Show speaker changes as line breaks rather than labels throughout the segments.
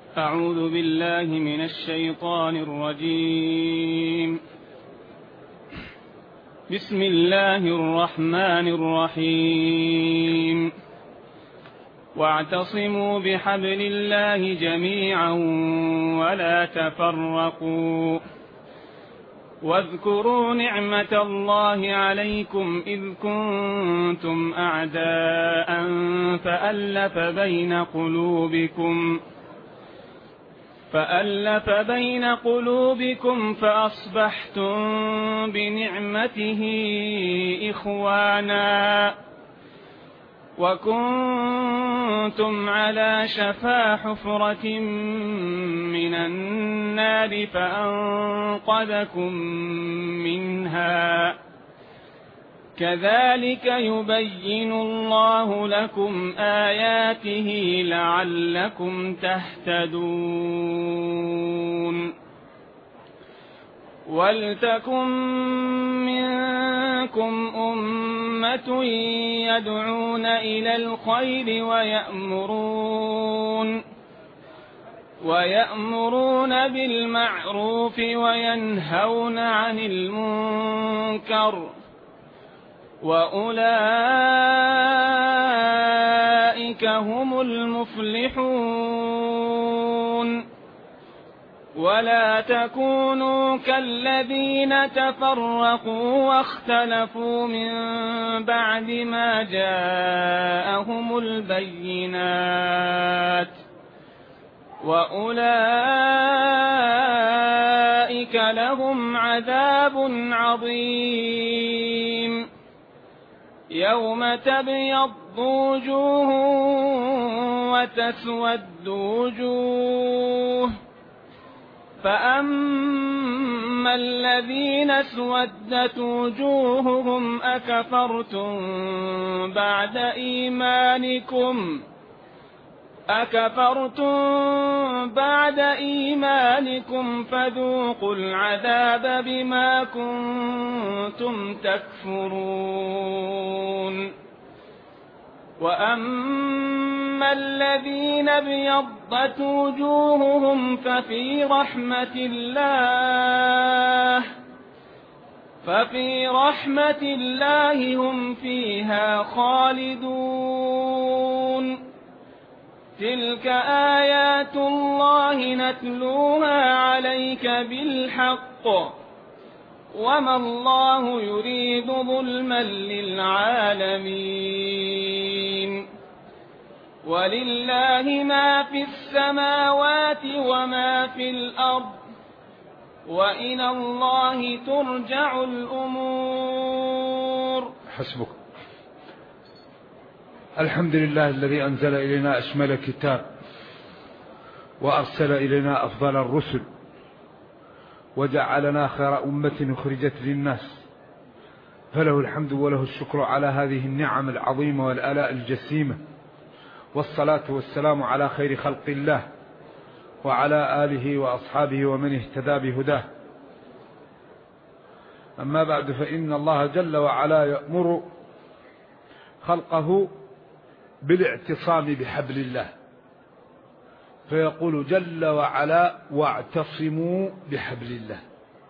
أعوذ بالله من الشيطان الرجيم. بسم الله الرحمن الرحيم. واعتصموا بحبل الله جميعا ولا تفرقوا واذكروا نعمة الله عليكم إذ كنتم أعداء فألف بين قلوبكم فأصبحتم بنعمته إخوانا وكنتم على شفا حفرة من النار فأنقذكم منها كذلك يبين الله لكم آياته لعلكم تهتدون. ولتكن منكم أمة يدعون إلى الخير ويأمرون بالمعروف وينهون عن المنكر وأولئك هم المفلحون. ولا تكونوا كالذين تفرقوا واختلفوا من بعد ما جاءهم البينات وأولئك لهم عذاب عظيم. يوم تبيض وجوه وتسود وجوه فأما الذين اسودت وجوههم أكفرتم بعد إيمانكم فذوقوا العذاب بما كنتم تكفرون. وأما الذين ابيضت وجوههم ففي رحمة الله هم فيها خالدون. تلك آيات الله نتلوها عليك بالحق وما الله يريد ظلما للعالمين. ولله ما في السماوات وما في الأرض وإلى الله ترجع الأمور.
حسبك. الحمد لله الذي أنزل إلينا أشمل كتاب وأرسل إلينا أفضل الرسل وجعلنا خير أمة أخرجت للناس، فله الحمد وله الشكر على هذه النعم العظيمة والآلاء الجسيمة، والصلاة والسلام على خير خلق الله وعلى آله وأصحابه ومن اهتدى بهداه. أما بعد، فإن الله جل وعلا يأمر خلقه بالاعتصام بحبل الله، فيقول جل وعلا: واعتصموا بحبل الله.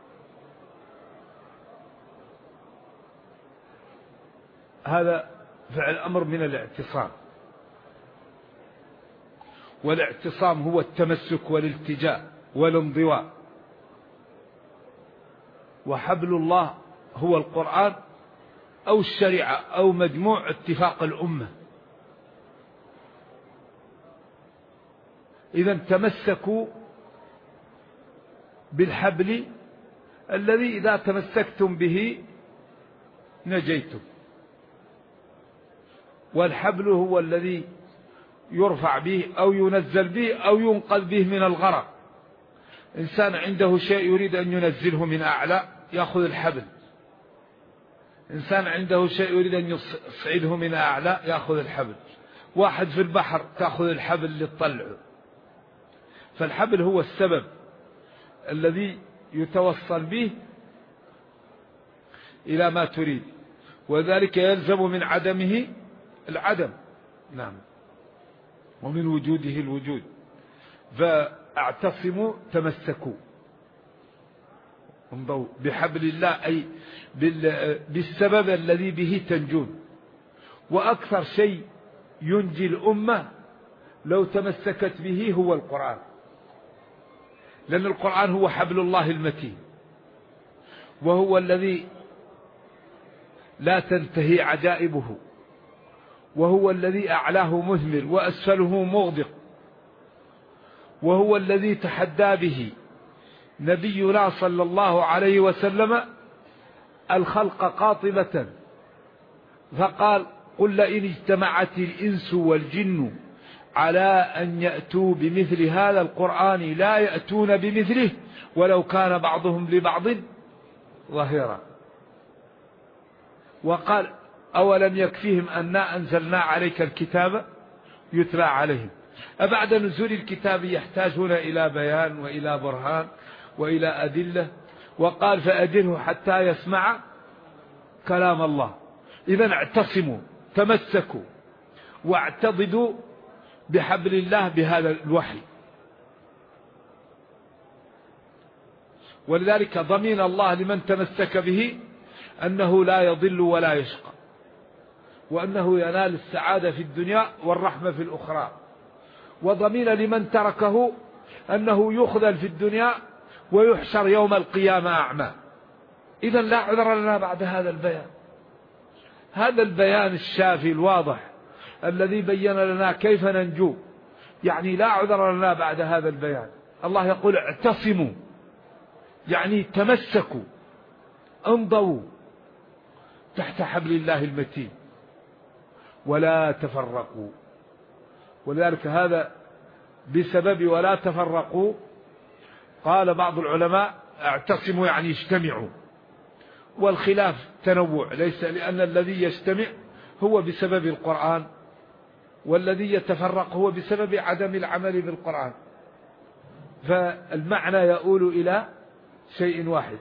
هذا فعل أمر من الاعتصام، والاعتصام هو التمسك والالتجاء والانضواء، وحبل الله هو القرآن أو الشريعة أو مجموع اتفاق الأمة. إذا تمسكوا بالحبل الذي إذا تمسكتم به نجيتم، والحبل هو الذي يرفع به أو ينزل به أو ينقذ به من الغرق. إنسان عنده شيء يريد أن ينزله من أعلى يأخذ الحبل، إنسان عنده شيء يريد أن يصعده من أعلى يأخذ الحبل، واحد في البحر تأخذ الحبل للطلع. فالحبل هو السبب الذي يتوصل به إلى ما تريد، وذلك يلزم من عدمه العدم، نعم، ومن وجوده الوجود. فاعتصموا تمسكوا انضوا بحبل الله، أي بالسبب الذي به تنجون. وأكثر شيء ينجي الأمة لو تمسكت به هو القرآن، لأن القرآن هو حبل الله المتين، وهو الذي لا تنتهي عجائبه، وهو الذي أعلاه مثمر وأسفله مغدق، وهو الذي تحدى به نبينا صلى الله عليه وسلم الخلق قاطبة، فقال: قل لئن اجتمعت الإنس والجن على أن يأتوا بمثل هذا القرآن لا يأتون بمثله ولو كان بعضهم لبعض ظهيرا. وقال: أولم يكفيهم أنا أنزلنا عليك الكتاب يتلى عليهم. أبعد نزول الكتاب يحتاجون إلى بيان وإلى برهان وإلى أدلة. وقال: فأجله حتى يسمع كلام الله. إذن اعتصموا تمسكوا واعتضدوا بحبل الله بهذا الوحي. ولذلك ضمين الله لمن تمسك به أنه لا يضل ولا يشقى، وأنه ينال السعادة في الدنيا والرحمة في الأخرى. وضمين لمن تركه أنه يخذل في الدنيا ويحشر يوم القيامة أعمى. إذن لا عذر لنا بعد هذا البيان، هذا البيان الشافي الواضح الذي بين لنا كيف ننجو، يعني لا عذر لنا بعد هذا البيان. الله يقول: اعتصموا، يعني تمسكوا، انضوا تحت حبل الله المتين ولا تفرقوا. ولذلك هذا بسبب ولا تفرقوا قال بعض العلماء: اعتصموا يعني اجتمعوا. والخلاف تنوع، ليس لأن الذي يجتمع هو بسبب القرآن، والذي يتفرق هو بسبب عدم العمل بالقرآن، فالمعنى يؤول إلى شيء واحد: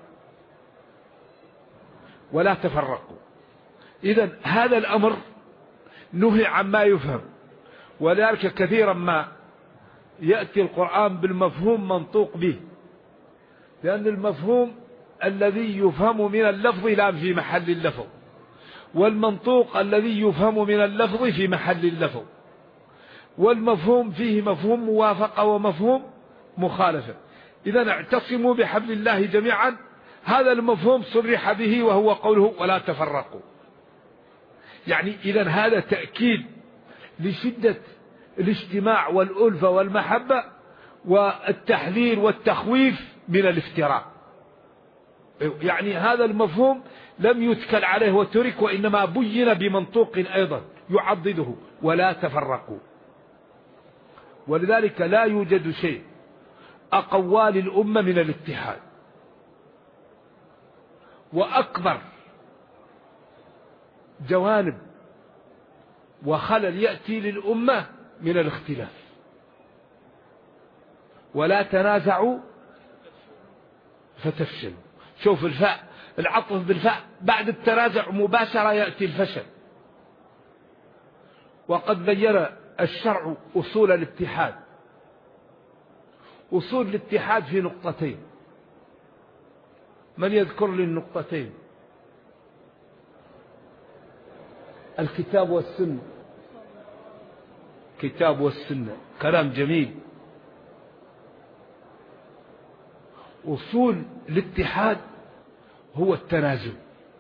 ولا تفرقوا. إذن هذا الأمر نهي عما يفهم، ولذلك كثيرا ما يأتي القرآن بالمفهوم منطوق به، لأن المفهوم الذي يفهم من اللفظ لا في محل اللفظ، والمنطوق الذي يفهم من اللفظ في محل اللفظ، والمفهوم فيه مفهوم موافقة ومفهوم مخالفة. إذن اعتصموا بحبل الله جميعا، هذا المفهوم صرح به وهو قوله: ولا تفرقوا. يعني إذن هذا تأكيد لشدة الاجتماع والألفة والمحبة والتحذير والتخويف من الافتراء. يعني هذا المفهوم لم يتكل عليه وترك، وإنما بين بمنطوق أيضا يعضده: ولا تفرقوا. ولذلك لا يوجد شيء أقوى للأمة من الاتحاد، وأكبر جوانب وخلل يأتي للأمة من الاختلاف. ولا تنازعوا فتفشلوا. شوف الفاء، العطف بالفاء بعد التنازع مباشرة يأتي الفشل. وقد بين الشرع أصول الاتحاد. أصول الاتحاد في نقطتين، من يذكر لي النقطتين؟ الكتاب والسنة. كتاب والسنة كلام جميل. أصول الاتحاد هو التنازل،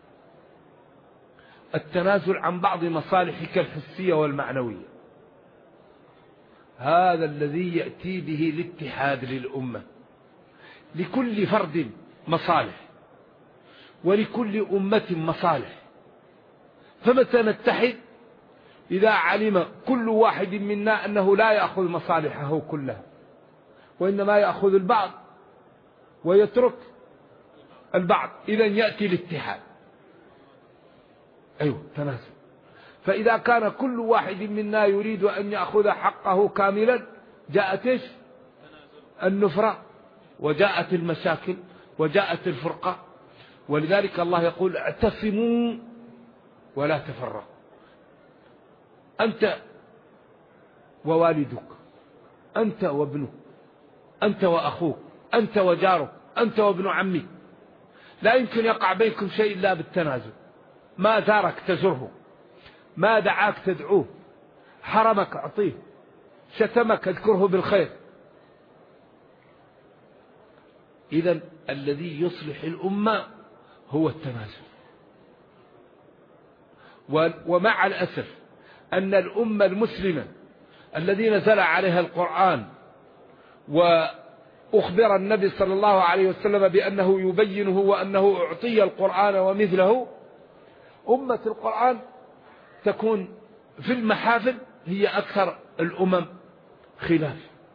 التنازل عن بعض مصالحك الحسية والمعنوية. هذا الذي يأتي به الاتحاد للأمة. لكل فرد مصالح، ولكل أمة مصالح. فمتى نتحد؟ إذا علم كل واحد منا أنه لا يأخذ مصالحه كلها، وإنما يأخذ البعض ويترك البعض، إذن يأتي الاتحاد. أيوه تنازل. فإذا كان كل واحد منا يريد أن يأخذ حقه كاملا، جاءت إيش؟ النفرة، وجاءت المشاكل، وجاءت الفرقة. ولذلك الله يقول: اعتصموا ولا تفرقوا. أنت ووالدك، أنت وابنك، أنت وأخوك، أنت وجارك، أنت وابن عمك، لا يمكن يقع بينكم شيء إلا بالتنازل. ما زارك تزره، ما دعاك تدعوه، حرمك أعطيه، شتمك اذكره بالخير. إذن الذي يصلح الأمة هو التنازل. ومع الأسف أن الأمة المسلمة الذي نزل عليها القرآن وأخبر النبي صلى الله عليه وسلم بأنه يبينه وأنه أعطي القرآن ومثله، أمة القرآن تكون في المحافل هي أكثر الأمم خلاف.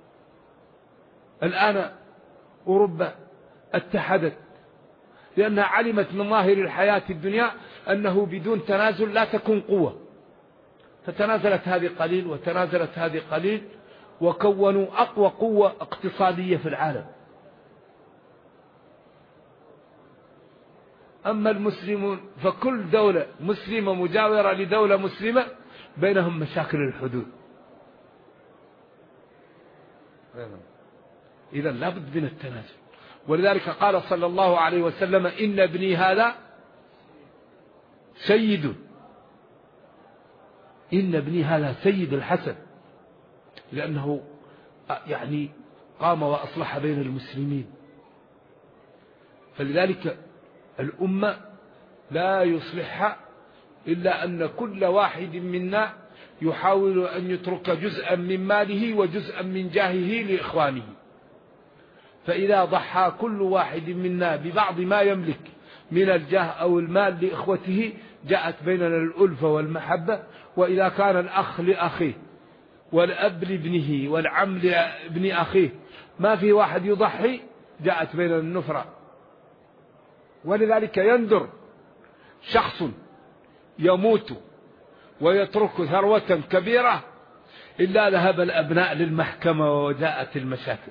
الآن أوروبا اتحدت لأنها علمت من ظاهر الحياة الدنيا أنه بدون تنازل لا تكون قوة، فتنازلت هذه قليل وتنازلت هذه قليل، وكونوا أقوى قوة اقتصادية في العالم. أما المسلمون فكل دولة مسلمة مجاورة لدولة مسلمة بينهم مشاكل الحدود. إذن لا بد من التنازل. ولذلك قال صلى الله عليه وسلم: إن ابني هذا سيد، إن ابني هذا سيد الحسن، لأنه يعني قام وأصلح بين المسلمين. فلذلك الأمة لا يصلحها إلا أن كل واحد منا يحاول أن يترك جزءا من ماله وجزءا من جاهه لإخوانه. فإذا ضحى كل واحد منا ببعض ما يملك من الجاه أو المال لإخوته جاءت بيننا الألفة والمحبة. وإذا كان الأخ لأخيه والأب لابنه والعم لابن أخيه ما في واحد يضحي جاءت بيننا النفرة. ولذلك يندر شخص يموت ويترك ثروة كبيرة إلا ذهب الأبناء للمحكمة وجاءت المشاكل.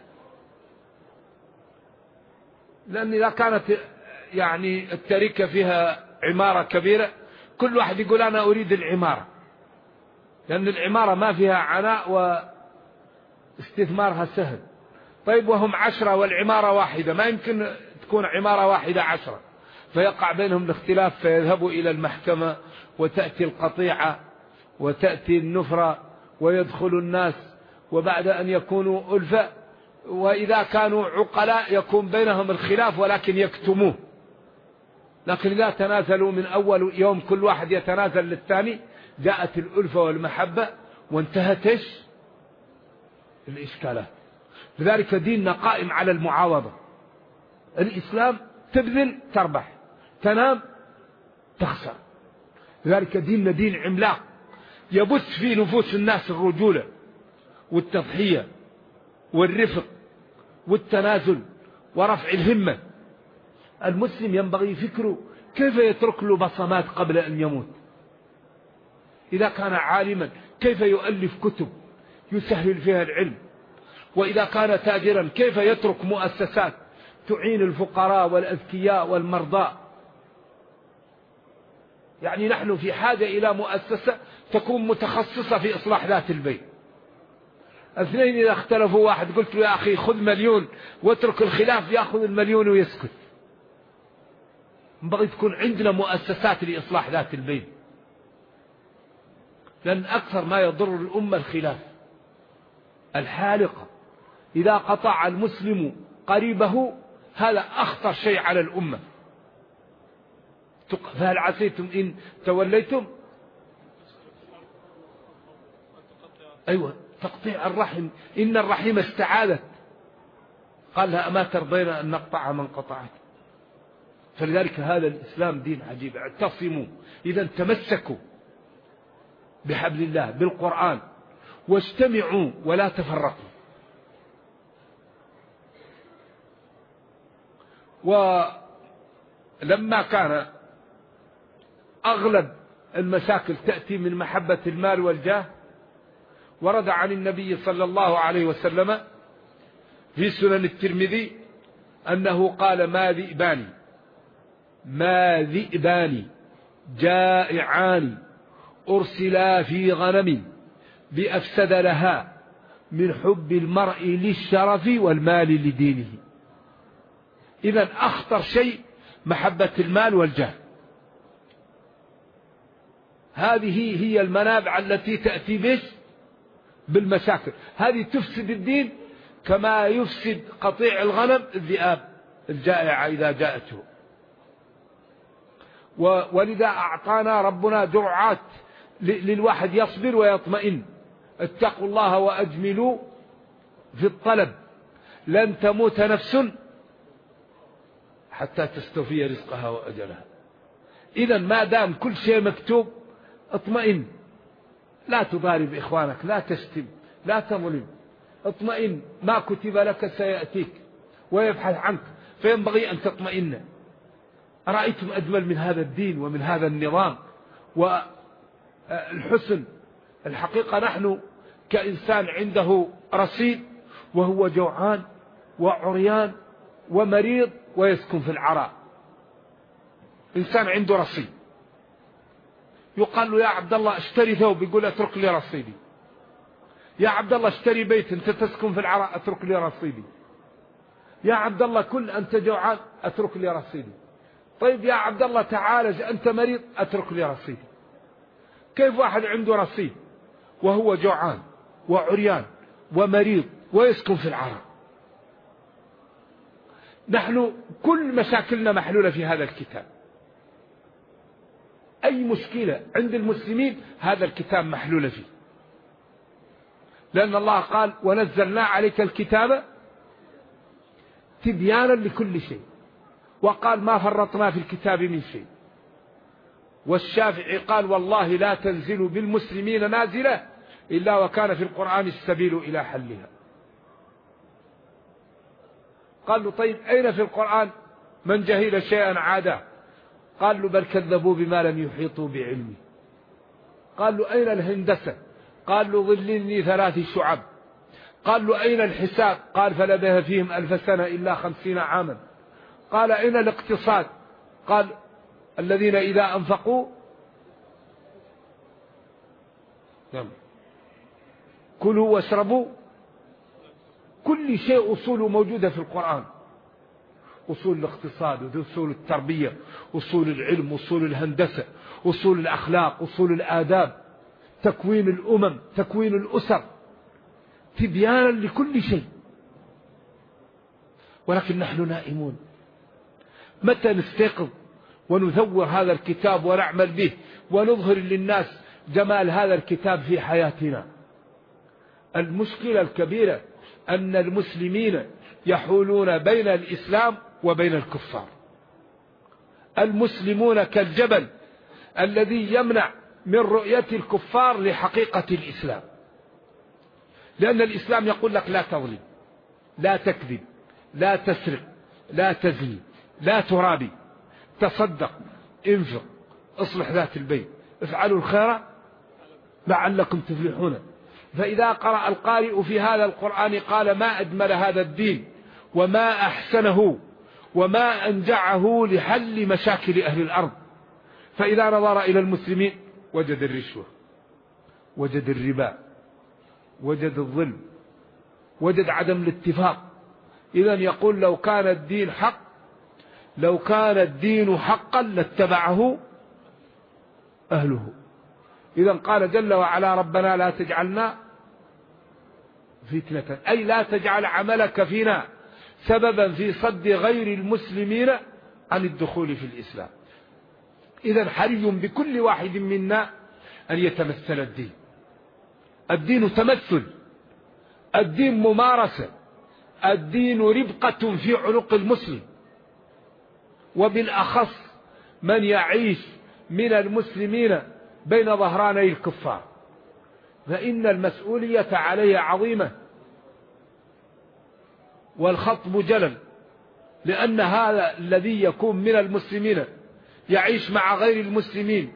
لأن إذا كانت يعني التركة فيها عمارة كبيرة كل واحد يقول أنا أريد العمارة، لأن العمارة ما فيها عناء واستثمارها سهل. طيب وهم 10 والعمارة واحدة، ما يمكن تكون عمارة واحدة 10، فيقع بينهم الاختلاف فيذهبوا إلى المحكمة وتأتي القطيعة وتأتي النفرة ويدخل الناس، وبعد أن يكونوا ألفة وإذا كانوا عقلاء يكون بينهم الخلاف ولكن يكتموه. لكن إذا تنازلوا من أول يوم كل واحد يتنازل للثاني جاءت الألفة والمحبة وانتهت الإشكالات. لذلك ديننا قائم على المعاوضة. الإسلام تبذل تربح، تنام تخسر. لذلك ديننا دين عملاق يبث في نفوس الناس الرجولة والتضحية والرفق والتنازل ورفع الهمة. المسلم ينبغي فكره كيف يترك له بصمات قبل أن يموت. إذا كان عالما كيف يؤلف كتب يسهل فيها العلم، وإذا كان تاجرا كيف يترك مؤسسات تعين الفقراء والأذكياء والمرضى. يعني نحن في حاجة إلى مؤسسة تكون متخصصة في إصلاح ذات البين. اثنين إذا اختلفوا واحد قلت له يا أخي خذ 1,000,000 واترك الخلاف، يأخذ 1,000,000 ويسكت. ينبغي تكون عندنا مؤسسات لإصلاح ذات البين، لأن أكثر ما يضر الأمة الخلاف الحالقة. إذا قطع المسلم قريبه هذا أخطر شيء على الأمة. فهل عسيتم إن توليتم؟ أيوة، تقطيع الرحم، إن الرحم استعاذت، قال لها أما ترضين أن نقطع من قطعت. فلذلك هذا الإسلام دين عجيب. اعتصموا، إذا تمسكوا بحبل الله بالقرآن واجتمعوا ولا تفرقوا. ولما كان أغلب المشاكل تأتي من محبة المال والجاه، ورد عن النبي صلى الله عليه وسلم في سنن الترمذي أنه قال ما ذئبان جائعان أرسلا في غنم بأفسد لها من حب المرء للشرف والمال لدينه. إذن أخطر شيء محبة المال والجاه. هذه هي المنابع التي تأتي به بالمشاكل. هذه تفسد الدين كما يفسد قطيع الغنم الذئاب الجائعة إذا جاءته. ولذا أعطانا ربنا دعوات للواحد يصبر ويطمئن. اتقوا الله وأجملوا في الطلب، لن تموت نفس حتى تستوفي رزقها وأجلها. إذا ما دام كل شيء مكتوب اطمئن، لا تضارب إخوانك، لا تشتم، لا تظلم، اطمئن، ما كتب لك سيأتيك ويبحث عنك، فينبغي أن تطمئن. أرأيتم أجمل من هذا الدين ومن هذا النظام والحسن؟ الحقيقة نحن كإنسان عنده رصيد وهو جوعان وعريان ومريض ويسكن في العراء. إنسان عنده رصيد يقال له يا عبد الله اشتري ثوب، يقول اترك لي رصيدي. يا عبد الله اشتري بيت، انت تسكن في العراء، اترك لي رصيدي. يا عبد الله كل أنت جوعان، اترك لي رصيدي. طيب يا عبد الله تعالج، أنت مريض، اترك لي رصيدي. كيف واحد عنده رصيد وهو جوعان وعريان ومريض ويسكن في العراء؟ نحن كل مشاكلنا محلولة في هذا الكتاب. أي مشكلة عند المسلمين هذا الكتاب محلولة فيه، لأن الله قال ونزلنا عليك الكتاب تبيانا لكل شيء، وقال ما فرطنا في الكتاب من شيء. والشافعي قال والله لا تنزل بالمسلمين نازلة إلا وكان في القرآن السبيل إلى حلها. قال له طيب أين في القرآن من جهل شيئا عاده؟ قال له بل كذبوا بما لم يحيطوا بعلمه. قال له أين الهندسة؟ قال له ظلني 3 شعب. قال له أين الحساب؟ قال فلبث فيهم 1000 سنة إلا 50 عاما. قال أين الاقتصاد؟ قال الذين إذا أنفقوا كلوا واشربوا. كل شيء أصوله موجودة في القرآن، أصول الاقتصاد، أصول التربية، أصول العلم، أصول الهندسة، أصول الأخلاق، أصول الآداب، تكوين الأمم، تكوين الأسر، تبيانا لكل شيء. ولكن نحن نائمون. متى نستيقظ ونثور هذا الكتاب ونعمل به ونظهر للناس جمال هذا الكتاب في حياتنا؟ المشكلة الكبيرة أن المسلمين يحولون بين الإسلام وبين الكفار. المسلمون كالجبل الذي يمنع من رؤية الكفار لحقيقة الإسلام، لأن الإسلام يقول لك لا تظلم، لا تكذب، لا تسرق، لا تزني، لا ترابي، تصدق، انفق، اصلح ذات البين، افعلوا الخير لعلكم تفلحون. فإذا قرأ القارئ في هذا القرآن قال ما أجمل هذا الدين وما أحسنه وما أنجعه لحل مشاكل أهل الأرض. فإذا نظر إلى المسلمين وجد الرشوة، وجد الربا، وجد الظلم، وجد عدم الاتفاق. إذن يقول لو كان الدين حق، لو كان الدين حقا لاتبعه أهله. إذن قال جل وعلا ربنا لا تجعلنا فتنة، أي لا تجعل عملك فينا سببا في صد غير المسلمين عن الدخول في الإسلام. إذن حري بكل واحد منا أن يتمثل الدين. الدين تمثل، الدين ممارسة، الدين ربقة في عنق المسلم، وبالأخص من يعيش من المسلمين بين ظهراني الكفار، فإن المسؤولية عليه عظيمة والخطب جلل، لأن هذا الذي يكون من المسلمين يعيش مع غير المسلمين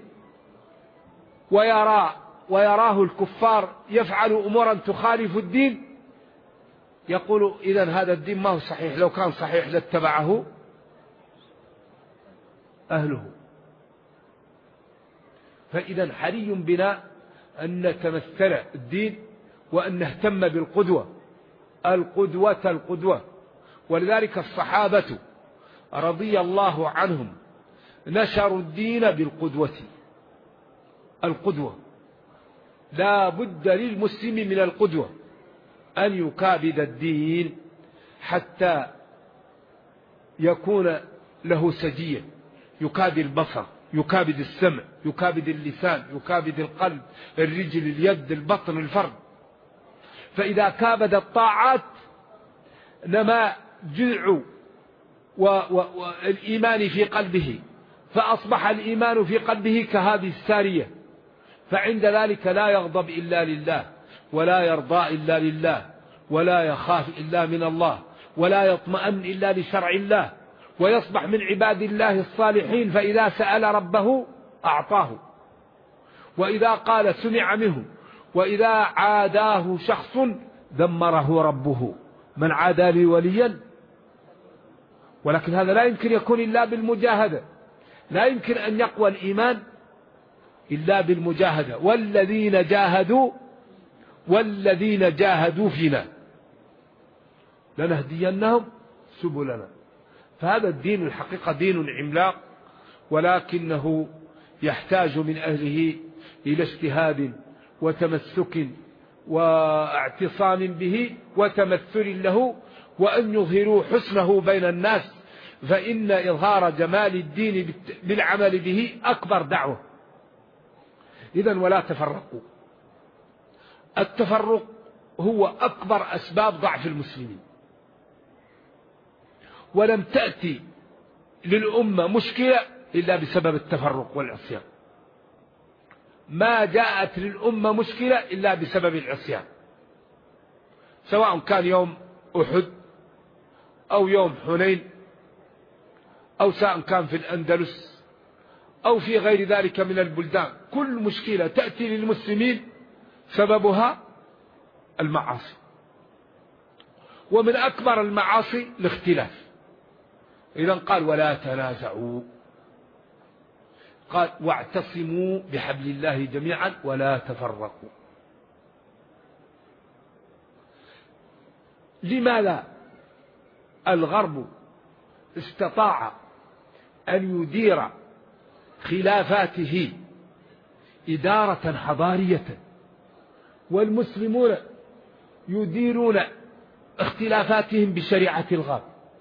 ويراه الكفار يفعل أمورا تخالف الدين، يقول إذن هذا الدين ما هو صحيح، لو كان صحيح لاتبعه أهله. فإذا حري بنا أن نتمثل الدين وأن نهتم بالقدوة. القدوة. ولذلك الصحابة رضي الله عنهم نشروا الدين بالقدوة. القدوة لا بد للمسلم من القدوة، أن يكابد الدين حتى يكون له سجية، يكابد البصر، يكابد السمع، يكابد اللسان، يكابد القلب، الرجل، اليد، البطن، الفرد. فإذا كابد الطاعات نما جذع والإيمان في قلبه، فأصبح الإيمان في قلبه كهذه السارية، فعند ذلك لا يغضب إلا لله، ولا يرضى إلا لله، ولا يخاف إلا من الله، ولا يطمئن إلا لشرع الله، ويصبح من عباد الله الصالحين، فإذا سأل ربه أعطاه، وإذا قال سمع منه، وإذا عاداه شخص دمره ربه. من عادى لي وليا. ولكن هذا لا يمكن يكون إلا بالمجاهدة، لا يمكن أن يقوى الإيمان إلا بالمجاهدة. والذين جاهدوا فينا لنهدينهم سبلنا. فهذا الدين الحقيقة دين عملاق، ولكنه يحتاج من أهله إلى اجتهاد وتمسك واعتصام به وتمثل له، وأن يظهروا حسنه بين الناس، فإن إظهار جمال الدين بالعمل به أكبر دعوة. إذن ولا تفرقوا. التفرق هو أكبر أسباب ضعف المسلمين، ولم تأتي للأمة مشكلة إلا بسبب التفرق والعصيان. ما جاءت للأمة مشكلة إلا بسبب العصيان، سواء كان يوم أحد أو يوم حنين، أو سواء كان في الأندلس أو في غير ذلك من البلدان. كل مشكلة تأتي للمسلمين سببها المعاصي، ومن أكبر المعاصي الاختلاف. إذن قال ولا تنازعوا، قال واعتصموا بحبل الله جميعا ولا تفرقوا. لماذا الغرب استطاع أن يدير خلافاته إدارة حضارية، والمسلمون يديرون اختلافاتهم بشريعة الغرب؟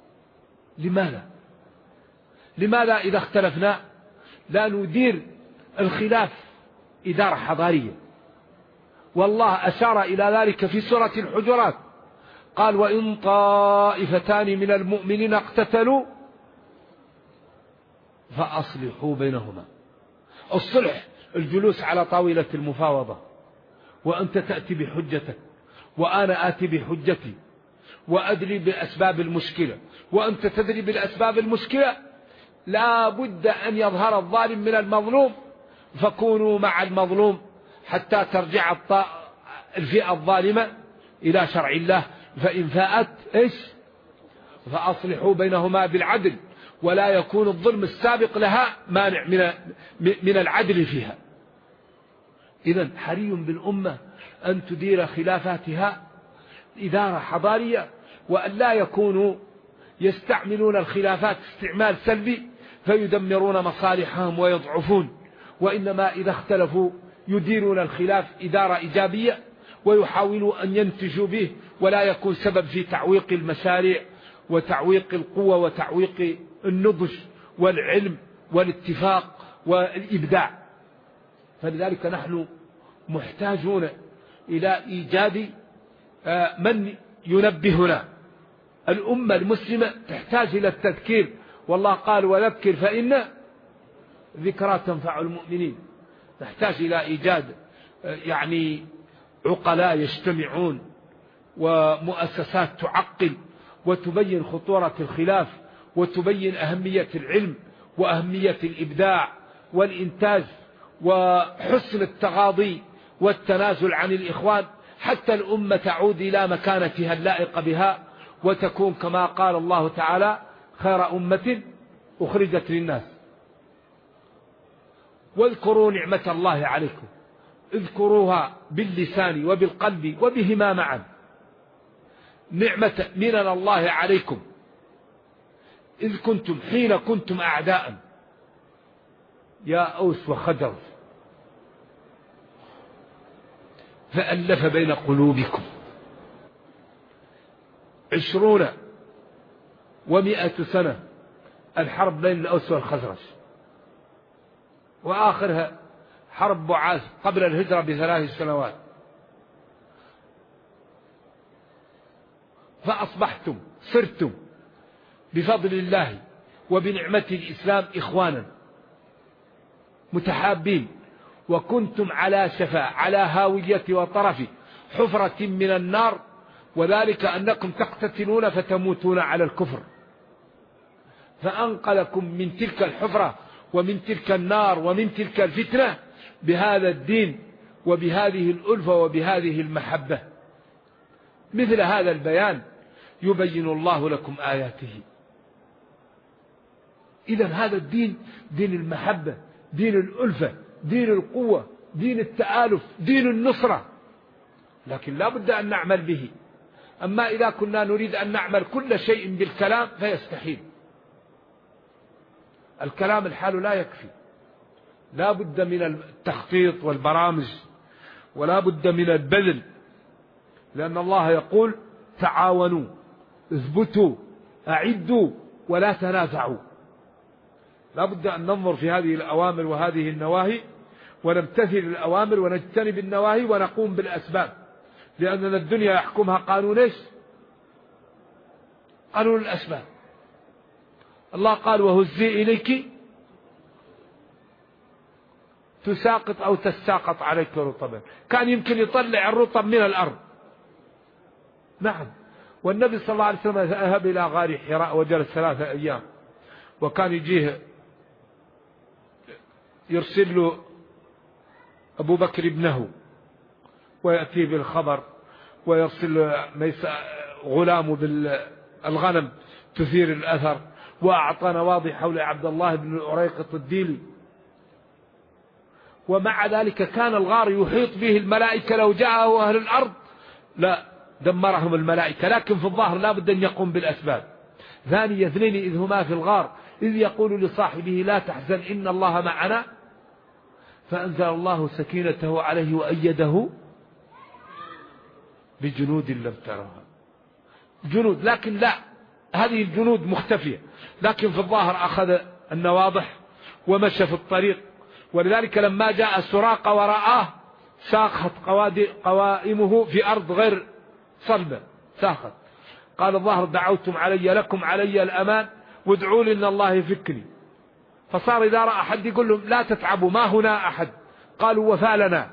لماذا إذا اختلفنا لا ندير الخلاف إدارة حضارية؟ والله أشار إلى ذلك في سورة الحجرات، قال وإن طائفتان من المؤمنين اقتتلوا فأصلحوا بينهما. الصلح الجلوس على طاولة المفاوضة، وأنت تأتي بحجتك وأنا آتي بحجتي، وأدري بأسباب المشكلة وأنت تدري بالأسباب المشكلة. لا بد أن يظهر الظالم من المظلوم، فكونوا مع المظلوم حتى ترجع الفئة الظالمة إلى شرع الله، فإن فاءت فأصلحوا بينهما بالعدل، ولا يكون الظلم السابق لها مانع من العدل فيها. إذن حري بالأمة أن تدير خلافاتها إدارة حضارية، وأن لا يكونوا يستعملون الخلافات استعمال سلبي فيدمرون مصالحهم ويضعفون، وإنما إذا اختلفوا يديرون الخلاف إدارة إيجابية، ويحاولوا أن ينتجوا به، ولا يكون سبب في تعويق المشاريع وتعويق القوة وتعويق النضج والعلم والاتفاق والإبداع. فلذلك نحن محتاجون إلى إيجاد من ينبهنا. الأمة المسلمة تحتاج إلى التذكير، والله قال وذكر فإن ذكرى تنفع المؤمنين. تحتاج إلى إيجاد عقلاء يجتمعون، ومؤسسات تعقل وتبين خطورة الخلاف، وتبين أهمية العلم وأهمية الإبداع والإنتاج وحسن التغاضي والتنازل عن الإخوان، حتى الأمة تعود إلى مكانتها اللائقة بها، وتكون كما قال الله تعالى خير أمة أخرجت للناس. واذكروا نعمة الله عليكم، اذكروها باللسان وبالقلب وبهما معا نعمة من الله عليكم إذ كنتم حين كنتم أعداء يا أوس وخزرج فألف بين قلوبكم 20 و100 سنة الحرب بين الأوس والخزرج، وآخرها حرب بعاث قبل الهجرة ب3 سنوات، فأصبحتم صرتم بفضل الله وبنعمة الإسلام إخوانا متحابين، وكنتم على شفا على هاوية وطرف حفرة من النار، وذلك أنكم تقتتلون فتموتون على الكفر، فأنقذكم من تلك الحفرة ومن تلك النار ومن تلك الفتنة بهذا الدين وبهذه الألفة وبهذه المحبة. مثل هذا البيان يبين الله لكم آياته. إذن هذا الدين دين المحبة، دين الألفة، دين القوة، دين التآلف، دين النصرة، لكن لا بد أن نعمل به. أما إذا كنا نريد أن نعمل كل شيء بالكلام فيستحيل. الكلام الحال لا يكفي، لا بد من التخطيط والبرامج، ولا بد من البذل، لأن الله يقول تعاونوا اثبتوا أعدوا ولا تنازعوا. لا بد أن ننظر في هذه الأوامر وهذه النواهي ونمتثل الأوامر ونجتنب النواهي ونقوم بالأسباب، لأننا الدنيا يحكمها قانون ايش؟ قانون الأسباب. الله قال وهزي إليك تساقط أو تساقط عليك رطبا، كان يمكن يطلع الرطب من الأرض. نعم. والنبي صلى الله عليه وسلم ذهب إلى غار حراء وجلس 3 أيام، وكان يجيه يرسل له أبو بكر ابنه ويأتيه بالخبر، ويرسل له غلامه بالغنم تثير الأثر، وأعطى نواضي حول عبد الله بن أريقط الديلي. ومع ذلك كان الغار يحيط به الملائكة، لو جاءه أهل الأرض لا دمرهم الملائكة، لكن في الظاهر لا بد أن يقوم بالأسباب. ثاني اثنين إذ هما في الغار إذ يقول لصاحبه لا تحزن إن الله معنا، فأنزل الله سكينته عليه وأيده بجنود لم تروها. جنود، لكن لا، هذه الجنود مختفية، لكن في الظاهر أخذ النواضح ومشى في الطريق. ولذلك لما جاء سراقة ورآه ساقت قوائمه في أرض غير صلبة، ساقت. قال الظاهر دعوتم علي لكم علي الأمان وادعوا لي إن الله يفكني. فصار إذا رأى أحد يقول لهم لا تتعبوا ما هنا أحد، قالوا وفى لنا.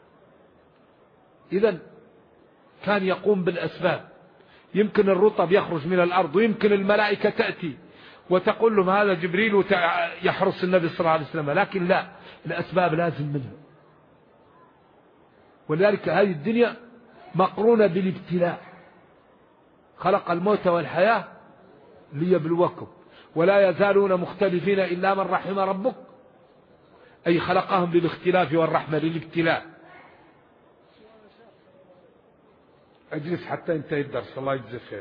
إذن كان يقوم بالأسباب. يمكن الرطب يخرج من الأرض، ويمكن الملائكة تأتي وتقول لهم هذا جبريل يحرس النبي صلى الله عليه وسلم، لكن لا، الأسباب لازم منها. ولذلك هذه الدنيا مقرونة بالابتلاء، خلق الموت والحياة ليبلوكم ولا يزالون مختلفين إلا من رحم ربك، أي خلقهم للاختلاف والرحمة للابتلاء. أجلس حتى ينتهي الدرس، الله يجزي خير.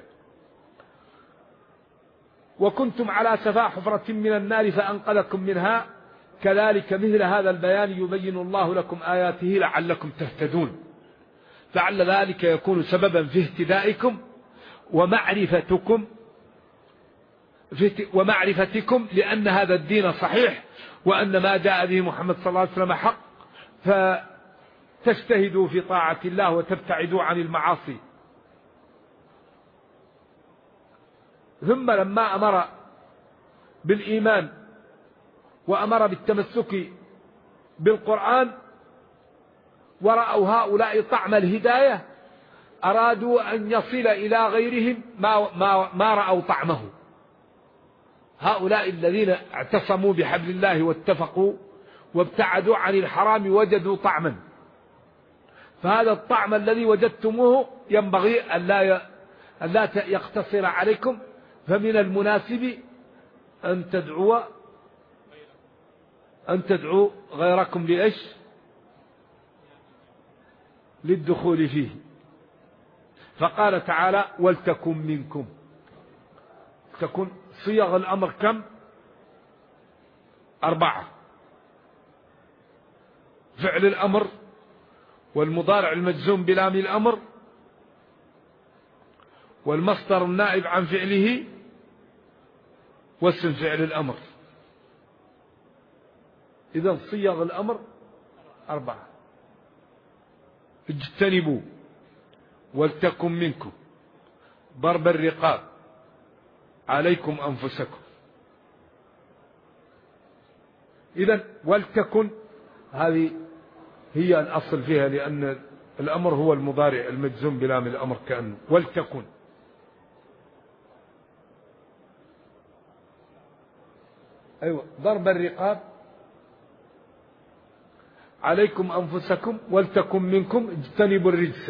وكنتم على شفا حفرة من النار فأنقذكم منها كذلك مثل هذا البيان يبين الله لكم آياته لعلكم تهتدون. لعل ذلك يكون سببا في اهتدائكم ومعرفتكم لأن هذا الدين صحيح، وأن ما جاء به محمد صلى الله عليه وسلم حق، فتجتهدوا في طاعة الله وتبتعدوا عن المعاصي. ثم لما أمر بالإيمان وأمر بالتمسك بالقرآن ورأوا هؤلاء طعم الهداية أرادوا أن يصل إلى غيرهم ما رأوا طعمه. هؤلاء الذين اعتصموا بحبل الله واتفقوا وابتعدوا عن الحرام وجدوا طعما، فهذا الطعم الذي وجدتموه ينبغي أن لا يقتصر عليكم، فمن المناسب أن تدعوا غيركم لإيش؟ للدخول فيه. فقال تعالى ولتكن منكم. تكون صيغ الأمر كم؟ 4: فعل الأمر، والمضارع المجزوم بلام الأمر، والمصدر النائب عن فعله، واسم فعل الأمر. إذن صيغ الأمر 4: اجتنبوا، ولتكن منكم، ضرب الرقاب، عليكم أنفسكم. إذن ولتكن هذه هي الأصل فيها، لأن الأمر هو المضارع المجزوم بلام الأمر كأنه ولتكن. أيوة، ضرب الرقاب، عليكم أنفسكم، ولتكن منكم، اجتنبوا الرجس.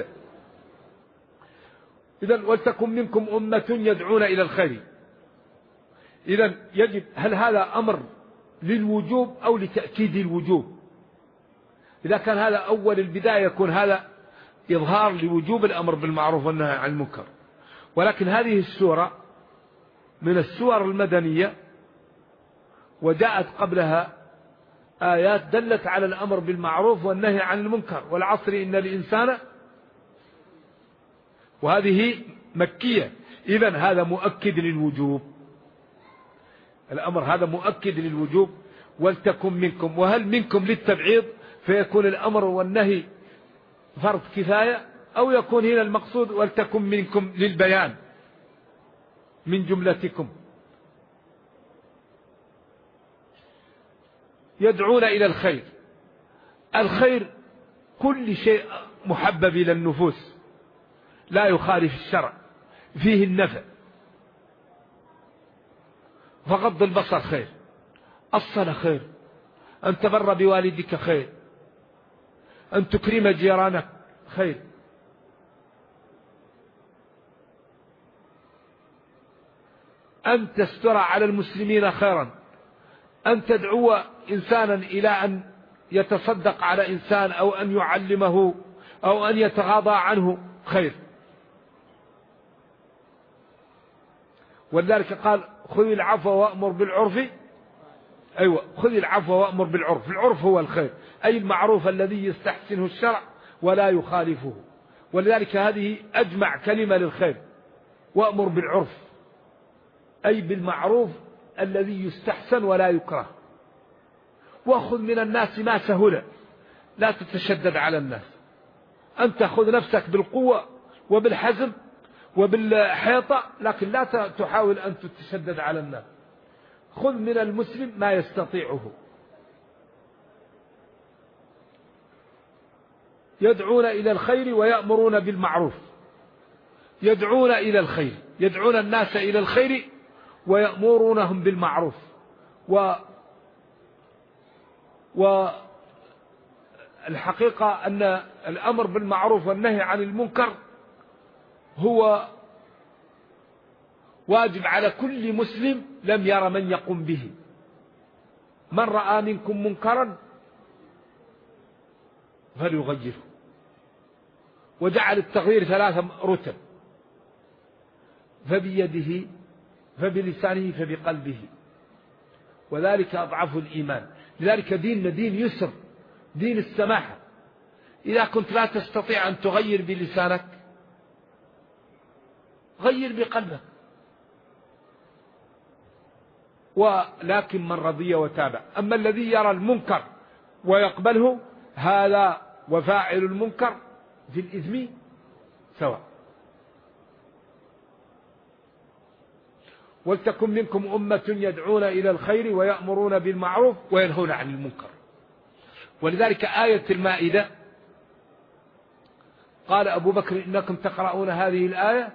إذن ولتكن منكم أمة يدعون إلى الخير. إذن يجب، هل هذا أمر للوجوب أو لتأكيد الوجوب؟ إذا كان هذا أول البداية يكون هذا إظهار لوجوب الأمر بالمعروف والنهي عن المنكر. ولكن هذه السورة من السور المدنية، وجاءت قبلها آيات دلت على الأمر بالمعروف والنهي عن المنكر، والعصر إن الإنسان، وهذه مكية. إذن هذا مؤكد للوجوب، الأمر هذا مؤكد للوجوب. ولتكن منكم، وهل منكم للتبعيض فيكون الأمر والنهي فرض كفاية، أو يكون هنا المقصود ولتكن منكم للبيان من جملتكم. يدعون إلى الخير. الخير كل شيء محبب إلى النفوس لا يخالف الشرع، فيه النفع. فغض البصر خير، الصلاة خير، أن تبر بوالدك خير، أن تكرم جيرانك خير، أن تستر على المسلمين خيرا، أن تدعو إنسانا إلى أن يتصدق على إنسان أو أن يعلمه أو أن يتغاضى عنه خير. ولذلك قال خذ العفو وأمر بالعرف. أيوة، خذ العفو وأمر بالعرف. العرف هو الخير، أي المعروف الذي يستحسنه الشرع ولا يخالفه. ولذلك هذه أجمع كلمة للخير، وأمر بالعرف، أي بالمعروف الذي يستحسن ولا يكره. وأخذ من الناس ما سهل، لا تتشدد على الناس. أنت خذ نفسك بالقوة وبالحزم وبالحيطة، لكن لا تحاول أن تتشدد على الناس. خذ من المسلم ما يستطيعه. يدعون إلى الخير ويأمرون بالمعروف. يدعون إلى الخير، يدعون الناس إلى الخير ويأمرونهم بالمعروف. والحقيقة أن الأمر بالمعروف والنهي عن المنكر هو واجب على كل مسلم لم ير من يقوم به. من رأى منكم منكرا فليغيره. وجعل التغيير 3 رتب: فبيده، فبلسانه، فبقلبه، وذلك أضعف الإيمان. لذلك ديننا دين يسر، دين السماحة. إذا كنت لا تستطيع أن تغير بلسانك، غير بقلبك. ولكن من رضي وتابع. أما الذي يرى المنكر ويقبله، هذا وفاعل المنكر في الإثم سواء. ولتكن منكم أمة يدعون إلى الخير ويأمرون بالمعروف وينهون عن المنكر. ولذلك آية المائدة قال أبو بكر إنكم تقرؤون هذه الآية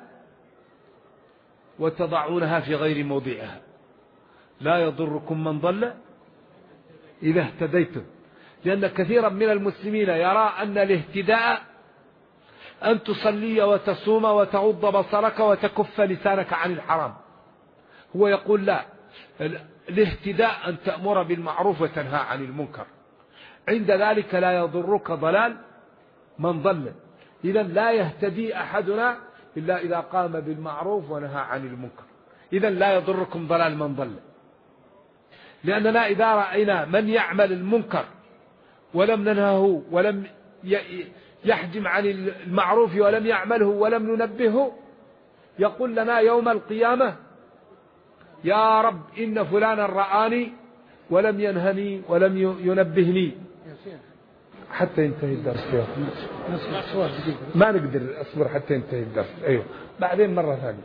وتضعونها في غير موضعها، لا يضركم من ضل إذا اهتديتم. لأن كثيرا من المسلمين يرى أن الاهتداء أن تصلي وتصوم وتغض بصرك وتكف لسانك عن الحرام. هو يقول لا، الاهتداء أن تأمر بالمعروف وتنهى عن المنكر. عند ذلك لا يضرك ضلال من ضل. إذا لا يهتدي أحدنا إلا إذا قام بالمعروف ونهى عن المنكر. إذا لا يضركم ضلال من ضل، لأننا إذا رأينا من يعمل المنكر ولم ننهه ولم يحجم عن المعروف ولم يعمله ولم ننبهه، يقول لنا يوم القيامة يا رب إن فلانا رآني ولم ينهني ولم ينبهني حتى ينتهي الدرس. ما نقدر أصبر حتى ينتهي الدرس. أيوه بعدين مرة ثانية.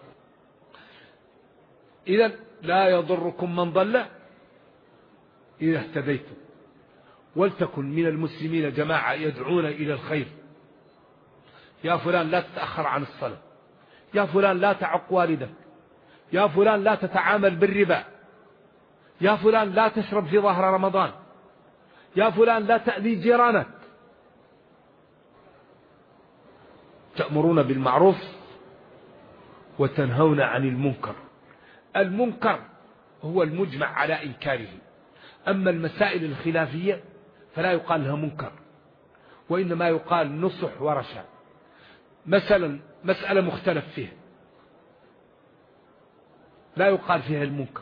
إذن لا يضركم من ضل إذا اهتديتم، ولتكن من المسلمين جماعة يدعون إلى الخير. يا فلان لا تتأخر عن الصلاة، يا فلان لا تعق والدك، يا فلان لا تتعامل بالربا، يا فلان لا تشرب في ظهر رمضان، يا فلان لا تأذي جيرانك. تأمرون بالمعروف وتنهون عن المنكر. المنكر هو المجمع على إنكاره، أما المسائل الخلافية فلا يقال لها منكر، وإنما يقال نصح ورشاد. مثلا مسألة مختلف فيها لا يقال فيها المنكر،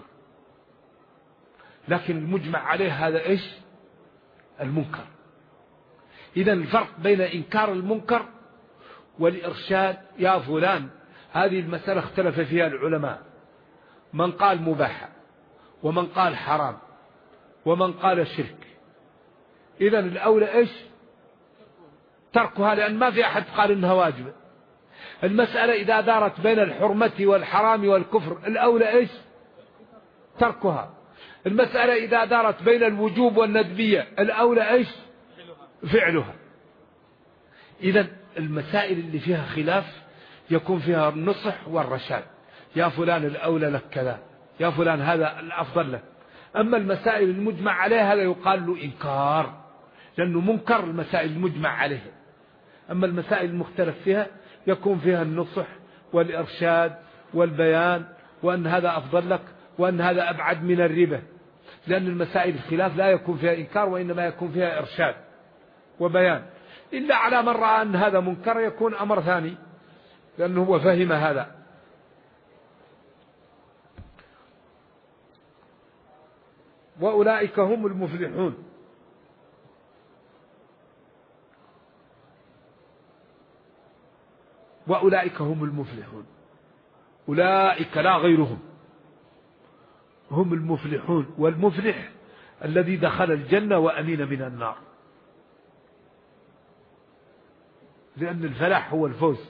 لكن المجمع عليه هذا إيش؟ المنكر. إذا الفرق بين إنكار المنكر والإرشاد. يا فلان هذه المسألة اختلف فيها العلماء، من قال مباح ومن قال حرام ومن قال شرك. إذا الأولى إيش؟ تركها، لأن ما في أحد قال إنها واجبة. المسألة إذا دارت بين الحرمة والحرام والكفر الأولى إيش؟ تركها. المسألة إذا دارت بين الوجوب والندبية الأولى إيش؟ فعلها. إذا المسائل اللي فيها خلاف يكون فيها النصح والرشاد. يا فلان الأولى لك كذا، يا فلان هذا الأفضل لك. أما المسائل المجمع عليها هذا يقال له إنكار، لأنه منكر المسائل المجمع عليها. أما المسائل المختلف فيها يكون فيها النصح والإرشاد والبيان، وأن هذا أفضل لك وأن هذا أبعد من الربا. لأن المسائل الخلاف لا يكون فيها إنكار، وإنما يكون فيها إرشاد وبيان، إلا على من رأى أن هذا منكر يكون أمر ثاني، لأنه هو فهم هذا. وأولئك هم المفلحون. وأولئك هم المفلحون، أولئك لا غيرهم، هم المفلحون. والمفلح الذي دخل الجنة وأمين من النار، لأن الفلاح هو الفوز،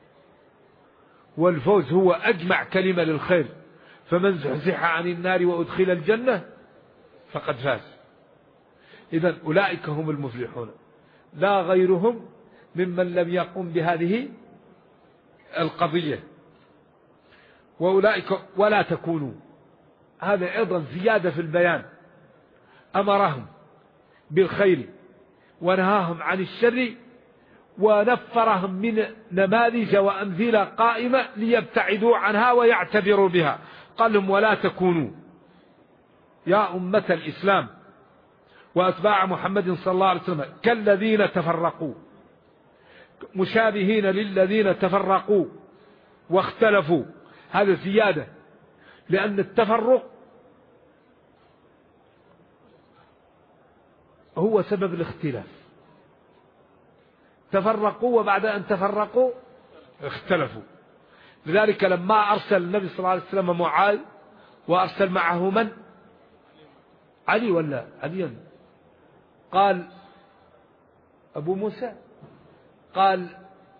والفوز هو أجمع كلمة للخير. فمن زحزح عن النار وأدخل الجنة فقد فاز. إذن أولئك هم المفلحون لا غيرهم ممن لم يقم بهذه القضية. وأولئك ولا تكونوا، هذا أيضا زيادة في البيان، أمرهم بالخير ونهاهم عن الشر، ونفرهم من نماذج وأمثلة قائمة ليبتعدوا عنها ويعتبروا بها. قال لهم ولا تكونوا يا أمة الإسلام وأتباع محمد صلى الله عليه وسلم كالذين تفرقوا، مشابهين للذين تفرقوا واختلفوا. هذا زيادة، لأن التفرق هو سبب الاختلاف. تفرقوا وبعد أن تفرقوا اختلفوا. لذلك لما أرسل النبي صلى الله عليه وسلم معاذ وأرسل معه من؟ علي ولا عليا؟ قال أبو موسى، قال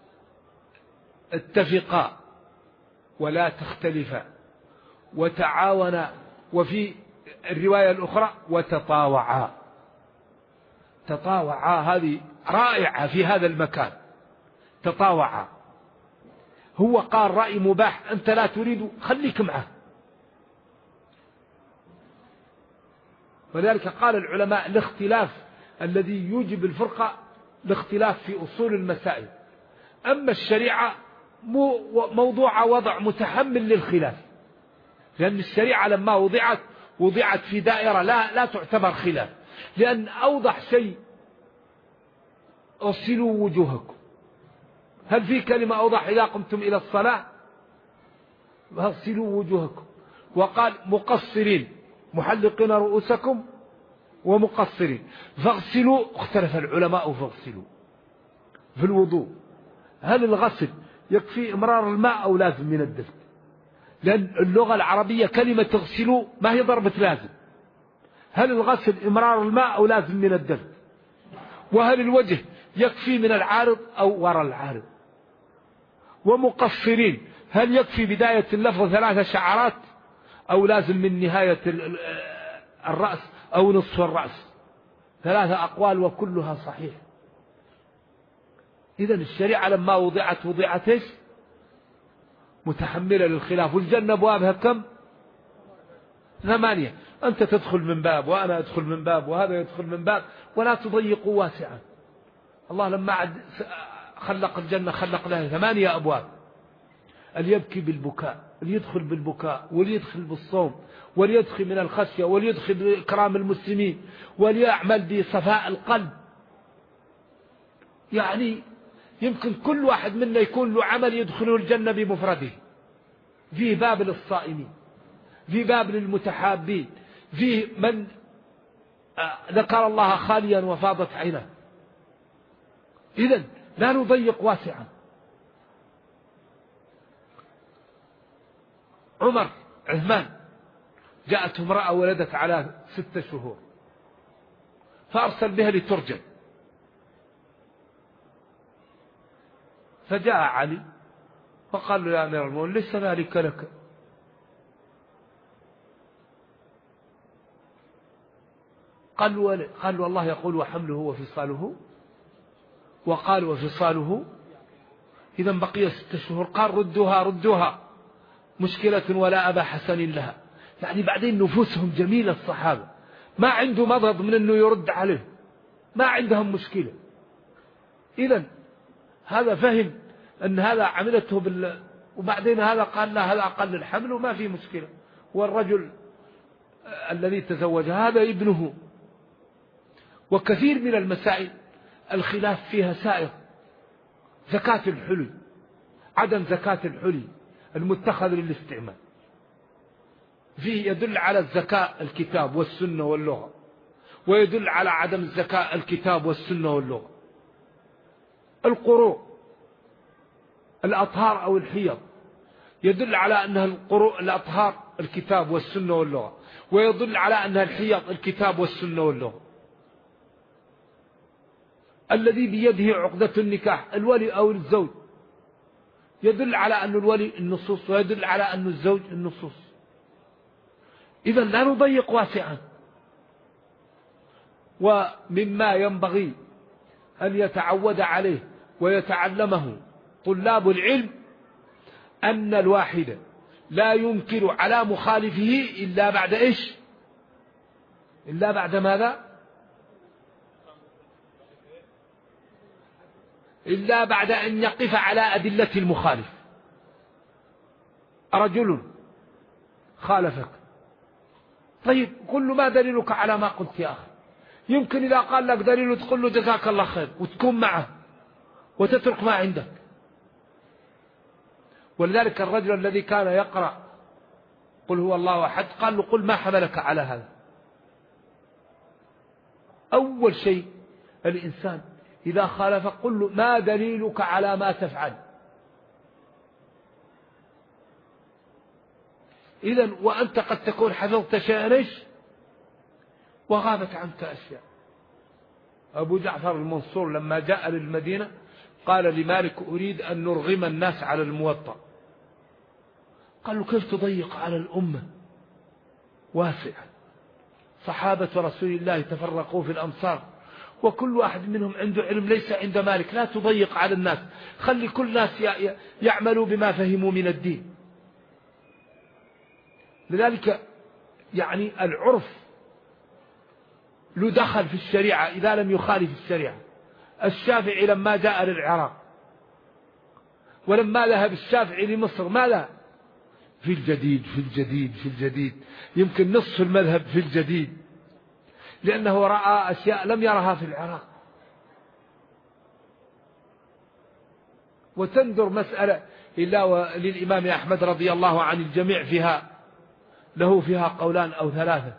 اتفقا ولا تختلفا وتعاونا، وفي الرواية الأخرى وتطاوعا. تطاوعا هذه رائعة في هذا المكان. تطاوعا، هو قال رأي مباح أنت لا تريد خليك معه. ولذلك قال العلماء الاختلاف الذي يوجب الفرقة الاختلاف في أصول المسائل. أما الشريعة موضوع وضع متحمل للخلاف، لأن الشريعة لما وضعت في دائرة لا تعتبر خلاف. لأن أوضح شيء أصلوا وجوهكم هل في كلمة أوضح إذا قمتم إلى الصلاة؟ فاغسلوا وجوهكم. وقال مقصرين محلقين رؤوسكم ومقصرين. فاغسلوا، اختلف العلماء فاغسلوا في الوضوء، هل الغسل يكفي إمرار الماء أو لازم من الدلك؟ لأن اللغة العربية كلمة تغسلوا ما هي ضربة لازم. هل الغسل إمرار الماء أو لازم من الدلك؟ وهل الوجه يكفي من العارض أو وراء العارض؟ ومقصرين هل يكفي بداية اللفظ 3 شعرات أو لازم من نهاية الرأس أو نصف الرأس؟ 3 أقوال وكلها صحيح. إذن الشريعة لما وضعت إيش؟ متحملة للخلاف. والجنة أبوابها كم؟ 8. أنت تدخل من باب وأنا أدخل من باب وهذا يدخل من باب، ولا تضيقوا واسعا. الله لما خلق الجنة خلق لها 8 أبواب. اللي يبكي بالبكاء، اللي يدخل بالبكاء، واللي يدخل بالصوم، واللي يدخل من الخشية، واللي يدخل بإكرام المسلمين، واللي يعمل بصفاء القلب. يعني يمكن كل واحد منا يكون له عمل يدخله الجنة بمفرده. فيه باب للصائمين، فيه باب للمتحابين، فيه من ذكر الله خاليا وفاضت عينه. إذن لا نضيق واسعا. عثمان جاءت امرأة ولدت على 6 شهور، فأرسل بها لترجم. فجاء علي فقال له يا أمير المؤمنين ليس ذلك لك. قال له الله يقول وحمله وفصاله، وقال وفصاله، إذا بقي 6 شهور. قال ردوها مشكلة ولا أبا حسن لها. يعني بعدين نفوسهم جميلة الصحابة، ما عنده مضض من أنه يرد عليه، ما عندهم مشكلة. إذن هذا فهم أن هذا عملته وبعدين هذا قال لا هذا أقل الحمل وما في مشكلة. والرجل الذي تزوج هذا ابنه. وكثير من المسائل الخلاف فيها سائر. زكاة الحلي، عدم زكاة الحلي المتخذ للاستعمال، فيه يدل على الزكاة الكتاب والسنة واللغة، ويدل على عدم الزكاة الكتاب والسنة واللغة. القروء الأطهار أو الحيض يدل على أنها القروء الأطهار الكتاب والسنة واللغة، ويدل على أنها الحيض الكتاب والسنة واللغة. الذي بيده عقدة النكاح الولي أو الزوج يدل على أن الولي النصوص، ويدل على أن الزوج النصوص. إذا لا نضيق واسعا. ومما ينبغي أن يتعود عليه ويتعلمه طلاب العلم أن الواحد لا ينكر على مخالفه إلا بعد إيش؟ إلا بعد ماذا؟ إلا بعد أن يقف على أدلة المخالف. رجل خالفك، طيب قل له ما دليلك على ما قلت يا أخي؟ يمكن إذا قال لك دليل تقول له جزاك الله خير وتكون معه وتترك ما عندك. ولذلك الرجل الذي كان يقرأ قل هو الله أحد قال له قل ما حملك على هذا. أول شيء الإنسان إذا خالف قل له ما دليلك على ما تفعل. إذن وأنت قد تكون حفظت شيئا وغابت عنك أشياء. أبو جعفر المنصور لما جاء للمدينة قال لمالك أريد أن نرغم الناس على الموطأ. قال له كيف تضيق على الأمة؟ واسعة. صحابة رسول الله تفرقوا في الأمصار وكل واحد منهم عنده علم ليس عند مالك. لا تضيق على الناس، خلي كل الناس يعملوا بما فهموا من الدين. لذلك يعني العرف له دخل في الشريعة إذا لم يخالف الشريعة. الشافعي لما جاء للعراق ولما ذهب الشافعي لمصر ماذا؟ في الجديد في الجديد في الجديد، يمكن نصف المذهب في الجديد، لأنه رأى أشياء لم يرها في العراق. وتندر مسألة إلا وللإمام أحمد رضي الله عن الجميع له فيها قولان أو ثلاثة.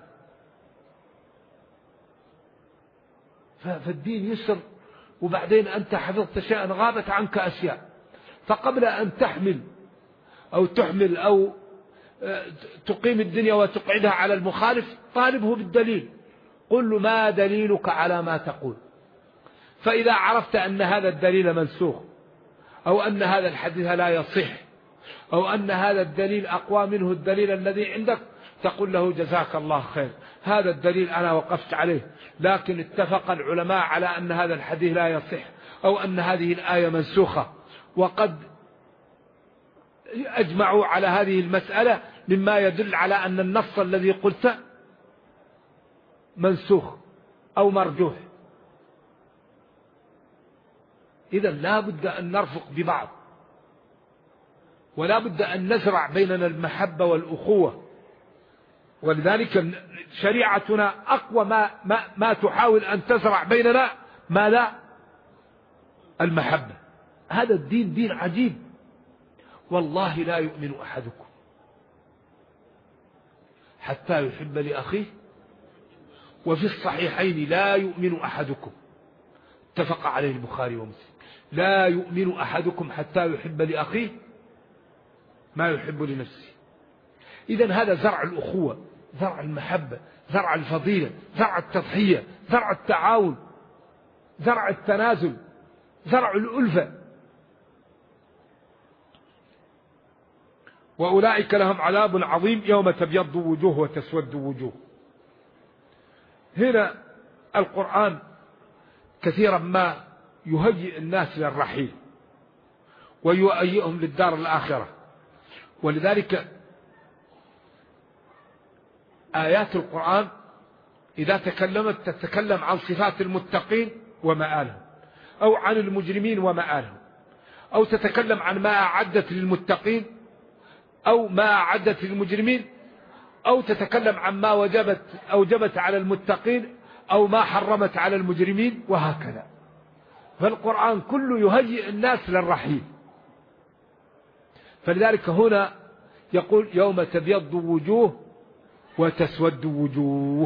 فالدين يسر، وبعدين أنت حفظت شيئا غابت عنك أشياء، فقبل أن تحمل أو تقيم الدنيا وتقعدها على المخالف طالبه بالدليل، قل له ما دليلك على ما تقول. فإذا عرفت أن هذا الدليل منسوخ، أو أن هذا الحديث لا يصح، أو أن هذا الدليل أقوى منه الدليل الذي عندك، تقول له جزاك الله خير، هذا الدليل أنا وقفت عليه، لكن اتفق العلماء على أن هذا الحديث لا يصح، أو أن هذه الآية منسوخة، وقد أجمعوا على هذه المسألة مما يدل على أن النص الذي قلت منسوخ أو مرجوح. إذا لا بد أن نرفق ببعض، ولا بد أن نزرع بيننا المحبة والأخوة. ولذلك شريعتنا أقوى ما تحاول أن تزرع بيننا ما لا المحبة. هذا الدين دين عجيب، والله لا يؤمن أحدكم حتى يحب لأخيه، وفي الصحيحين لا يؤمن أحدكم، اتفق عليه البخاري ومسلم، لا يؤمن أحدكم حتى يحب لأخيه ما يحب لنفسه. إذن هذا زرع الأخوة، زرع المحبة، زرع الفضيلة، زرع التضحية، زرع التعاون، زرع التنازل، زرع الألفة. وأولئك لهم عذاب عظيم يوم تبيض وجوه وتسود وجوه. هنا القرآن كثيرا ما يهيئ الناس للرحيل ويهيئهم للدار الآخرة، ولذلك آيات القرآن إذا تكلمت تتكلم عن صفات المتقين ومآلهم، أو عن المجرمين ومآلهم، أو تتكلم عن ما أعدت للمتقين أو ما أعدت للمجرمين، أو تتكلم عن ما أوجبت على المتقين أو ما حرمت على المجرمين، وهكذا. فالقرآن كله يهيئ الناس للرحيل. فلذلك هنا يقول يوم تبيض وجوه وتسود وجوه.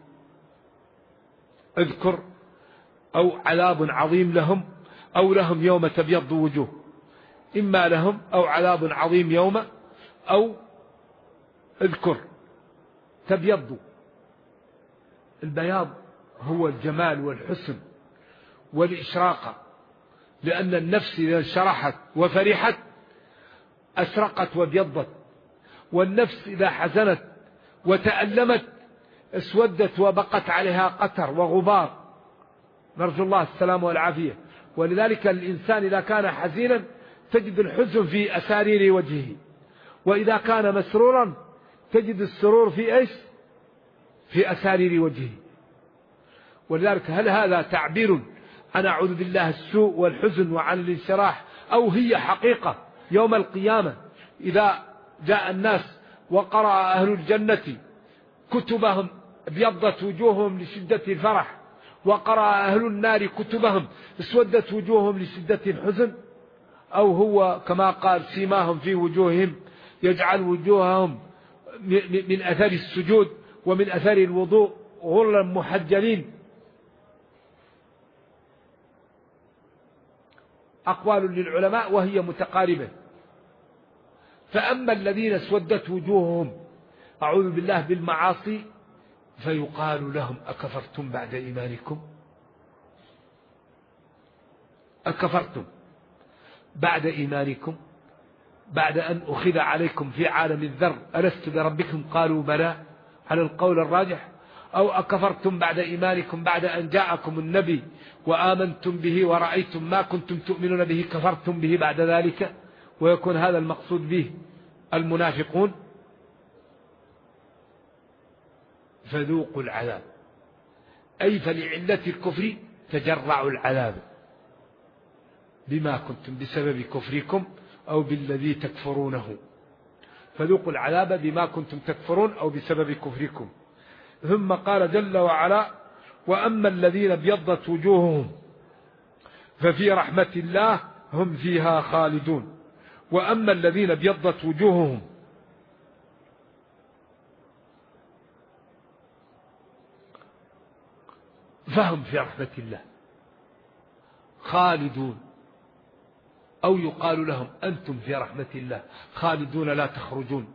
اذكر أو عذاب عظيم لهم، أو لهم يوم تبيض وجوه، إما لهم أو عذاب عظيم يوم، أو اذكر تبيض. البياض هو الجمال والحسن والإشراقة، لأن النفس إذا انشرحت وفرحت أشرقت وبيضت، والنفس إذا حزنت وتألمت اسودت وبقت عليها قتر وغبار، نرجو الله السلام والعافية. ولذلك الإنسان إذا كان حزينا تجد الحزن في أسارير وجهه، وإذا كان مسرورا تجد السرور في إيش؟ في أسارير وجهه. ولذلك هل هذا تعبير عن أعوذ بالله السوء والحزن وعن الانشراح، أو هي حقيقة يوم القيامة إذا جاء الناس وقرأ أهل الجنة كتبهم ابيضت وجوههم لشدة الفرح، وقرأ أهل النار كتبهم اسودت وجوههم لشدة الحزن، أو هو كما قال سيماهم في وجوههم يجعل وجوههم من أثر السجود ومن أثر الوضوء غرلا محجلين. أقوال للعلماء وهي متقاربة. فأما الذين اسودت وجوههم أعوذ بالله بالمعاصي فيقال لهم أكفرتم بعد إيمانكم؟ أكفرتم بعد إيمانكم بعد أن أخذ عليكم في عالم الذر ألست بربكم قالوا بلى على القول الراجح، أو أكفرتم بعد إيمانكم بعد أن جاءكم النبي وآمنتم به ورأيتم ما كنتم تؤمنون به كفرتم به بعد ذلك، ويكون هذا المقصود به المنافقون. فذوقوا العذاب، أي فلعلة الكفر تجرعوا العذاب بما كنتم بسبب كفركم أو بالذي تكفرونه، فذوقوا العذاب بما كنتم تكفرون أو بسبب كفركم. ثم قال جل وعلا وأما الذين ابيضت وجوههم ففي رحمة الله هم فيها خالدون. وأما الذين ابيضت وجوههم فهم في رحمة الله خالدون، أو يقال لهم أنتم في رحمة الله خالدون لا تخرجون.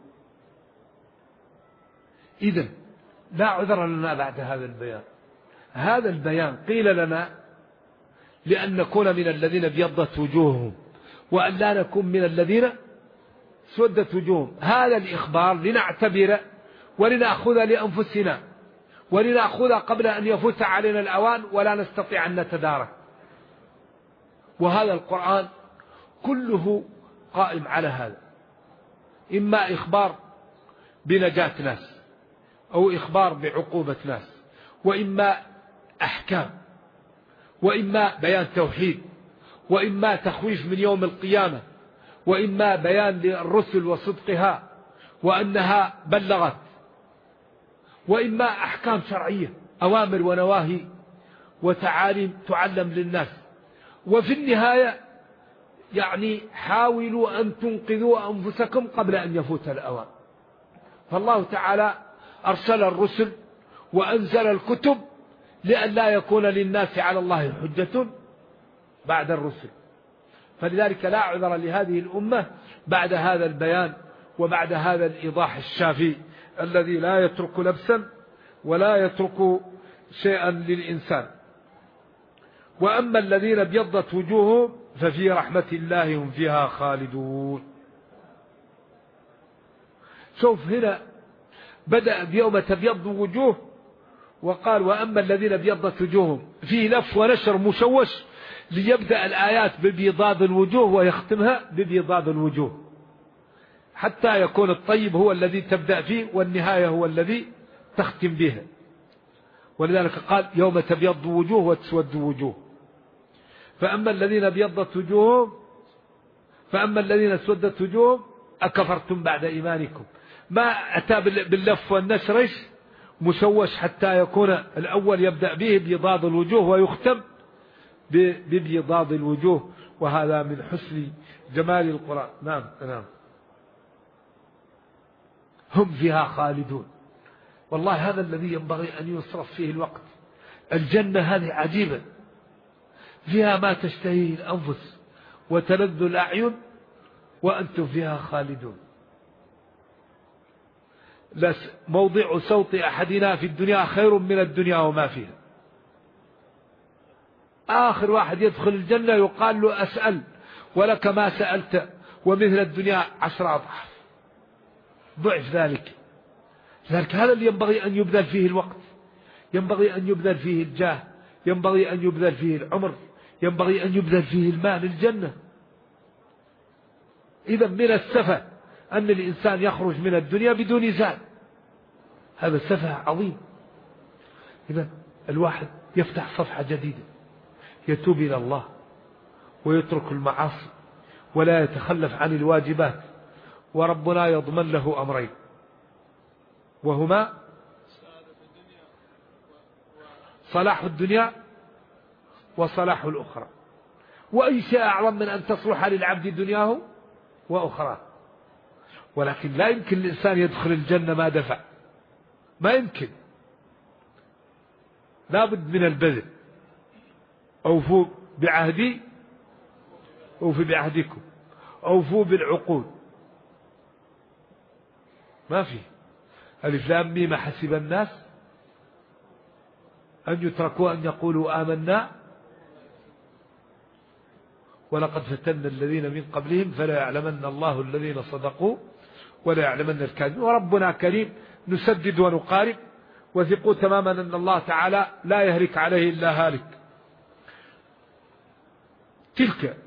إذن لا عذر لنا بعد هذا البيان. هذا البيان قيل لنا لأن نكون من الذين ابيضت وجوههم، وأن لا نكون من الذين سودت وجوههم. هذا الإخبار لنعتبر ولنأخذ لأنفسنا، ولنأخذ قبل أن يفوت علينا الأوان ولا نستطيع أن نتدارك. وهذا القرآن كله قائم على هذا، إما إخبار بنجاة ناس، أو إخبار بعقوبة ناس، وإما أحكام، وإما بيان توحيد، وإما تخويف من يوم القيامة، وإما بيان للرسل وصدقها وأنها بلغت، وإما أحكام شرعية أوامر ونواهي وتعاليم تعلم للناس. وفي النهاية يعني حاولوا أن تنقذوا أنفسكم قبل أن يفوت الأوان. فالله تعالى أرسل الرسل وأنزل الكتب لأن لا يكون للناس على الله حجة بعد الرسل. فلذلك لا عذر لهذه الأمة بعد هذا البيان وبعد هذا الإيضاح الشافي الذي لا يترك لبسا ولا يترك شيئا للإنسان. وأما الذين ابيضت وجوههم ففي رحمة الله هم فيها خالدون. شوف هنا بدأ بيوم تبيض وجوه، وقال وأما الذين ابيضت وجوههم، فيه لف ونشر مشوش ليبدأ الآيات ببيضاد الوجوه ويختمها ببيضاد الوجوه، حتى يكون الطيب هو الذي تبدأ فيه والنهاية هو الذي تختم به. ولذلك قال يوم تبيض وجوه وتسود وجوه. فأما الذين ابيضت وجوههم فأما الذين اسودت وجوههم أكفرتم بعد إيمانكم. ما أتى باللف والنشر مشوش حتى يكون الأول يبدأ به بيضاد الوجوه ويختم ببيضاد الوجوه، وهذا من حسن جمال القرآن. نعم هم فيها خالدون. والله هذا الذي ينبغي أن يصرف فيه الوقت. الجنة هذه عجيبة، فيها ما تشتهيه الأنفس وتلذ الأعين وأنتم فيها خالدون. موضع صوت أحدنا في الدنيا خير من الدنيا وما فيها. آخر واحد يدخل الجنة يقال له أسأل ولك ما سألت ومثل الدنيا 10 أضعاف، ضعف ذلك. لذلك هذا اللي ينبغي أن يبذل فيه الوقت، ينبغي أن يبذل فيه الجاه، ينبغي أن يبذل فيه العمر، ينبغي أن يبذل فيه المال. الجنة إذا من السفه أن الإنسان يخرج من الدنيا بدون زاد، هذا سفه عظيم. إذا الواحد يفتح صفحة جديدة، يتوب إلى الله ويترك المعاصي ولا يتخلف عن الواجبات، وربنا يضمن له أمرين، وهما صلاح الدنيا وصلاح الأخرى. وأي شيء أعظم من أن تصلح للعبد دنياه وأخرى. ولكن لا يمكن الإنسان يدخل الجنة ما دفع، ما يمكن، لا بد من البذل. أوفوا بعهدي أوفوا بعهدكم، أوفوا بالعقود. ما في ألف لام ميم حسب الناس أن يتركوا أن يقولوا آمنا ولقد فتنا الذين من قبلهم فلا يعلمن الله الذين صدقوا ولا يعلمن الكاذبين. وربنا كريم، نسدد ونقارب، وثقوا تماما أن الله تعالى لا يهلك عليه إلا هالك. تلك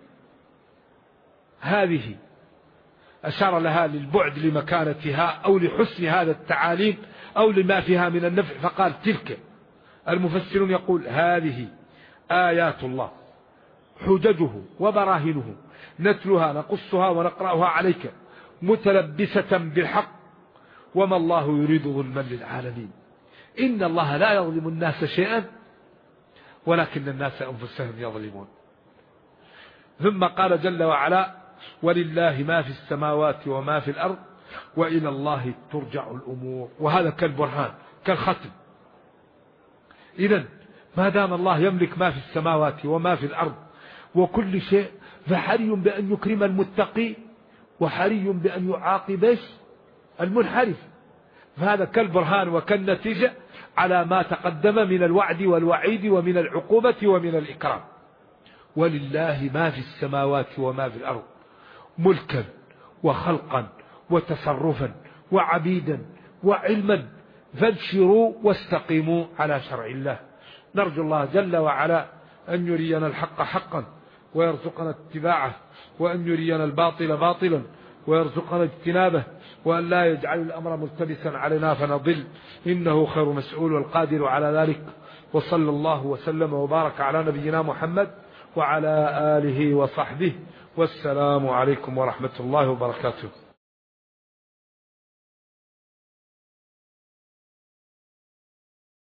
هذه أشار لها للبعد لمكانتها أو لحسن هذا التعاليم أو لما فيها من النفع، فقال تلك. المفسرون يقول هذه آيات الله حججه وبراهنه نتلها نقصها ونقرأها عليك متلبسة بالحق وما الله يريد ظلما للعالمين. إن الله لا يظلم الناس شيئا ولكن الناس أنفسهم يظلمون. ثم قال جل وعلا ولله ما في السماوات وما في الأرض وإلى الله ترجع الأمور. وهذا كالبرهان كالختم. إذن ما دام الله يملك ما في السماوات وما في الأرض وكل شيء، فحري بأن يكرم المتقي وحري بأن يعاقب المنحرف. فهذا كالبرهان وكالنتيجة على ما تقدم من الوعد والوعيد ومن العقوبة ومن الإكرام. ولله ما في السماوات وما في الأرض ملكا وخلقا وتصرفا وعبيدا وعلما، فابشروا واستقيموا على شرع الله. نرجو الله جل وعلا أن يرينا الحق حقا ويرزقنا اتباعه، وأن يرينا الباطل باطلا ويرزقنا اجتنابه، وأن لا يجعل الأمر ملتبسا علينا فنضل، إنه خير مسؤول والقادر على ذلك. وصلى الله وسلم وبارك على نبينا محمد وعلى آله وصحبه، والسلام عليكم ورحمة الله وبركاته.